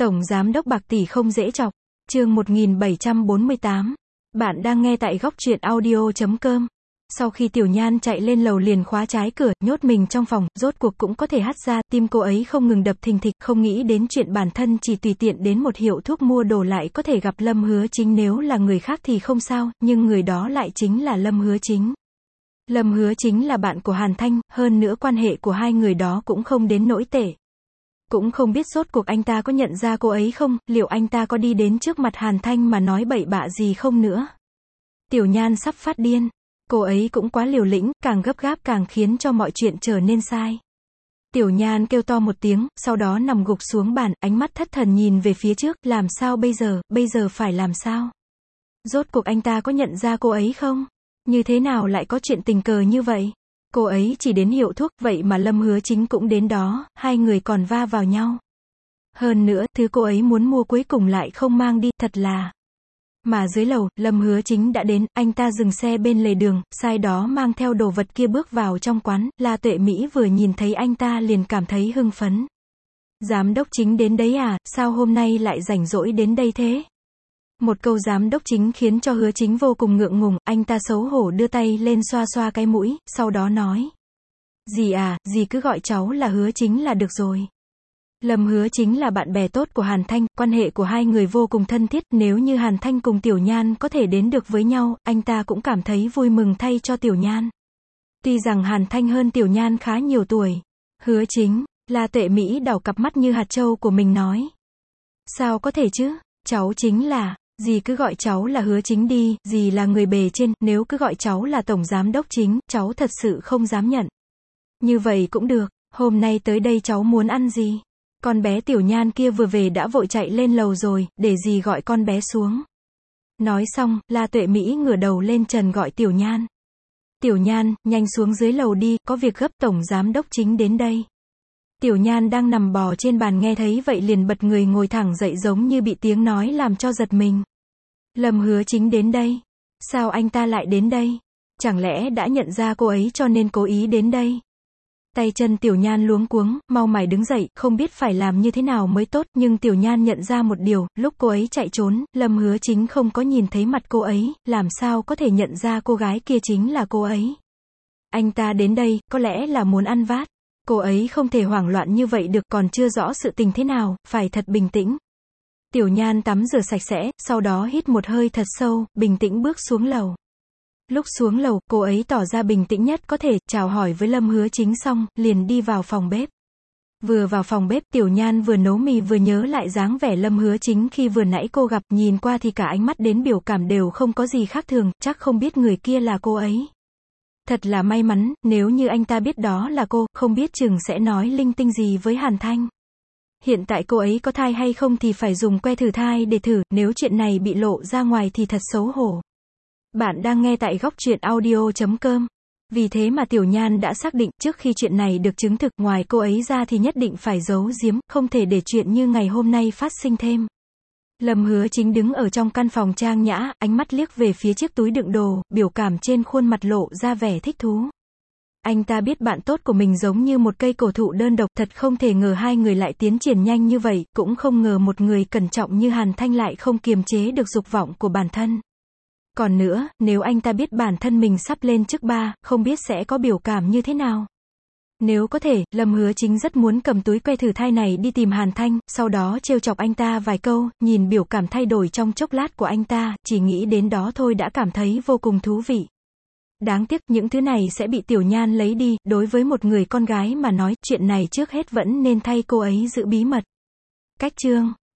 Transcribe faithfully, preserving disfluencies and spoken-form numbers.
Tổng giám đốc bạc tỷ không dễ chọc. Chương một nghìn bảy trăm bốn mươi tám. Bạn đang nghe tại góc truyện audio chấm com. Sau khi Tiểu Nhan chạy lên lầu liền khóa trái cửa, nhốt mình trong phòng, rốt cuộc cũng có thể hắt ra, tim cô ấy không ngừng đập thình thịch, không nghĩ đến chuyện bản thân chỉ tùy tiện đến một hiệu thuốc mua đồ lại có thể gặp Lâm Hứa Chính, nếu là người khác thì không sao, nhưng người đó lại chính là Lâm Hứa Chính. Lâm Hứa Chính là bạn của Hàn Thanh, hơn nữa quan hệ của hai người đó cũng không đến nỗi tệ. Cũng không biết rốt cuộc anh ta có nhận ra cô ấy không, liệu anh ta có đi đến trước mặt Hàn Thanh mà nói bậy bạ gì không nữa. Tiểu Nhan sắp phát điên. Cô ấy cũng quá liều lĩnh, càng gấp gáp càng khiến cho mọi chuyện trở nên sai. Tiểu Nhan kêu to một tiếng, sau đó nằm gục xuống bàn, ánh mắt thất thần nhìn về phía trước, làm sao bây giờ, bây giờ phải làm sao? Rốt cuộc anh ta có nhận ra cô ấy không? Như thế nào lại có chuyện tình cờ như vậy? Cô ấy chỉ đến hiệu thuốc, vậy mà Lâm Hứa Chính cũng đến đó, hai người còn va vào nhau. Hơn nữa, thứ cô ấy muốn mua cuối cùng lại không mang đi, thật là... Mà dưới lầu, Lâm Hứa Chính đã đến, anh ta dừng xe bên lề đường, sai đó mang theo đồ vật kia bước vào trong quán, La Tuệ Mỹ vừa nhìn thấy anh ta liền cảm thấy hưng phấn. Giám đốc Chính đến đấy à, sao hôm nay lại rảnh rỗi đến đây thế? Một câu giám đốc Chính khiến cho Hứa Chính vô cùng ngượng ngùng, anh ta xấu hổ đưa tay lên xoa xoa cái mũi, sau đó nói. Dì à, dì cứ gọi cháu là Hứa Chính là được rồi. Lâm Hứa Chính là bạn bè tốt của Hàn Thanh, quan hệ của hai người vô cùng thân thiết, nếu như Hàn Thanh cùng Tiểu Nhan có thể đến được với nhau, anh ta cũng cảm thấy vui mừng thay cho Tiểu Nhan. Tuy rằng Hàn Thanh hơn Tiểu Nhan khá nhiều tuổi. Hứa Chính, La Tuệ Mỹ đảo cặp mắt như hạt châu của mình nói. Sao có thể chứ, cháu chính là, dì cứ gọi cháu là Hứa Chính đi, dì là người bề trên, nếu cứ gọi cháu là Tổng Giám Đốc Chính, cháu thật sự không dám nhận. Như vậy cũng được, hôm nay tới đây cháu muốn ăn gì? Con bé Tiểu Nhan kia vừa về đã vội chạy lên lầu rồi, để dì gọi con bé xuống. Nói xong, La Tuệ Mỹ ngửa đầu lên trần gọi Tiểu Nhan. Tiểu Nhan, nhanh xuống dưới lầu đi, có việc gấp, Tổng Giám Đốc Chính đến đây. Tiểu Nhan đang nằm bò trên bàn nghe thấy vậy liền bật người ngồi thẳng dậy giống như bị tiếng nói làm cho giật mình. Lâm Hứa Chính đến đây. Sao anh ta lại đến đây? Chẳng lẽ đã nhận ra cô ấy cho nên cố ý đến đây? Tay chân Tiểu Nhan luống cuống, mau mải đứng dậy, không biết phải làm như thế nào mới tốt, nhưng Tiểu Nhan nhận ra một điều, lúc cô ấy chạy trốn, Lâm Hứa Chính không có nhìn thấy mặt cô ấy, làm sao có thể nhận ra cô gái kia chính là cô ấy. Anh ta đến đây, có lẽ là muốn ăn vát. Cô ấy không thể hoảng loạn như vậy được, còn chưa rõ sự tình thế nào, phải thật bình tĩnh. Tiểu Nhan tắm rửa sạch sẽ, sau đó hít một hơi thật sâu, bình tĩnh bước xuống lầu. Lúc xuống lầu, cô ấy tỏ ra bình tĩnh nhất có thể, chào hỏi với Lâm Hứa Chính xong, liền đi vào phòng bếp. Vừa vào phòng bếp, Tiểu Nhan vừa nấu mì vừa nhớ lại dáng vẻ Lâm Hứa Chính khi vừa nãy cô gặp, nhìn qua thì cả ánh mắt đến biểu cảm đều không có gì khác thường, chắc không biết người kia là cô ấy. Thật là may mắn, nếu như anh ta biết đó là cô, không biết chừng sẽ nói linh tinh gì với Hàn Thanh. Hiện tại cô ấy có thai hay không thì phải dùng que thử thai để thử, nếu chuyện này bị lộ ra ngoài thì thật xấu hổ. Bạn đang nghe tại góc truyện audio chấm com. Vì thế mà Tiểu Nhan đã xác định, trước khi chuyện này được chứng thực, ngoài cô ấy ra thì nhất định phải giấu giếm, không thể để chuyện như ngày hôm nay phát sinh thêm. Lâm Hứa Chính đứng ở trong căn phòng trang nhã, ánh mắt liếc về phía chiếc túi đựng đồ, biểu cảm trên khuôn mặt lộ ra vẻ thích thú. Anh ta biết bạn tốt của mình giống như một cây cổ thụ đơn độc, thật không thể ngờ hai người lại tiến triển nhanh như vậy, cũng không ngờ một người cẩn trọng như Hàn Thanh lại không kiềm chế được dục vọng của bản thân. Còn nữa, nếu anh ta biết bản thân mình sắp lên chức ba, không biết sẽ có biểu cảm như thế nào. Nếu có thể, Lâm Hứa Chính rất muốn cầm túi que thử thai này đi tìm Hàn Thanh, sau đó trêu chọc anh ta vài câu, nhìn biểu cảm thay đổi trong chốc lát của anh ta, chỉ nghĩ đến đó thôi đã cảm thấy vô cùng thú vị. Đáng tiếc, những thứ này sẽ bị Tiểu Nhan lấy đi, đối với một người con gái mà nói, chuyện này trước hết vẫn nên thay cô ấy giữ bí mật. Cách chương